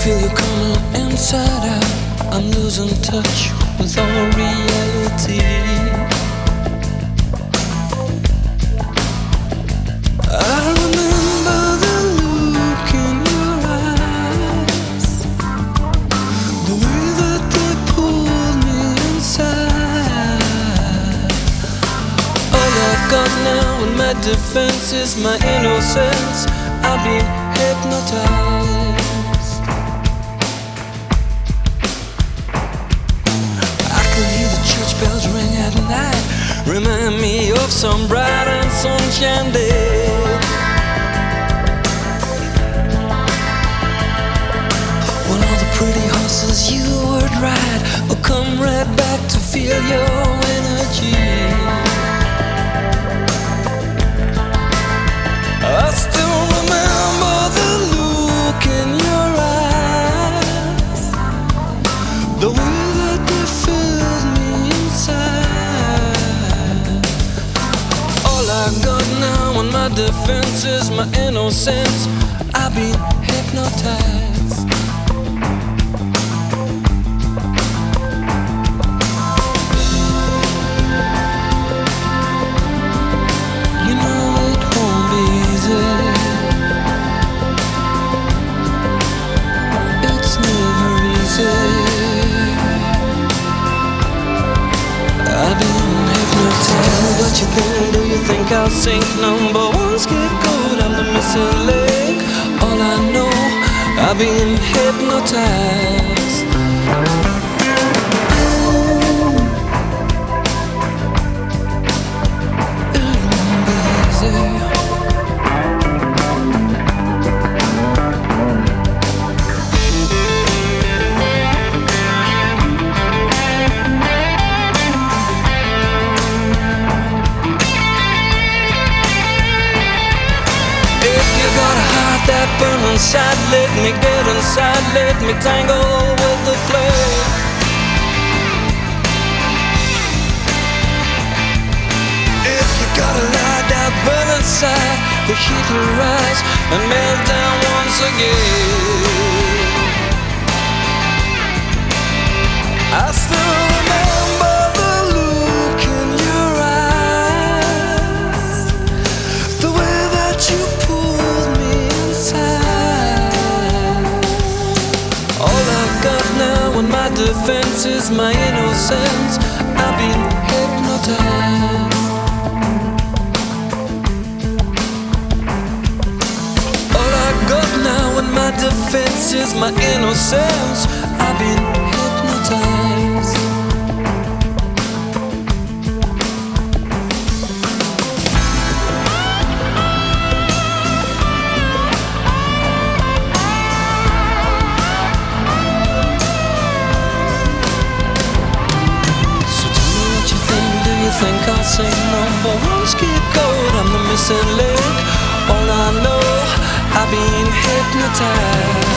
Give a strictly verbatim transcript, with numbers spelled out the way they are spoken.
feel you coming inside out. I'm losing touch with all reality. I remember the look in your eyes, the way that they pulled me inside. All I've got now in my defense is my innocence. I've been hypnotized. I can hear the church bells ring at night, remind me of some bright and sunshine day. When all the pretty horses you would ride will come right back to feel your energy. I still remember the look in your eyes, the way that they filled me inside. All I got now on my defense is my innocence. I've been hypnotized. You know it won't be easy. It's never easy. I've been hypnotized. What you think? Do you think I'll sink? Number one scapegoat, I'm the missing link. All I know, I've been hypnotized. It won't be easy. That burn inside, let me get inside, let me tangle with the flame. If you gotta lie down, burn inside, the heat will rise and melt down once again. I still remember the look in your eyes, the way that you pulled me. All I've got now in my defense is my innocence. I've been hypnotized. All I've got now in my defense is my innocence. I've been hypnotized. Think I'll say number one scapegoat, I'm the missing link. All I know, I've been hypnotized.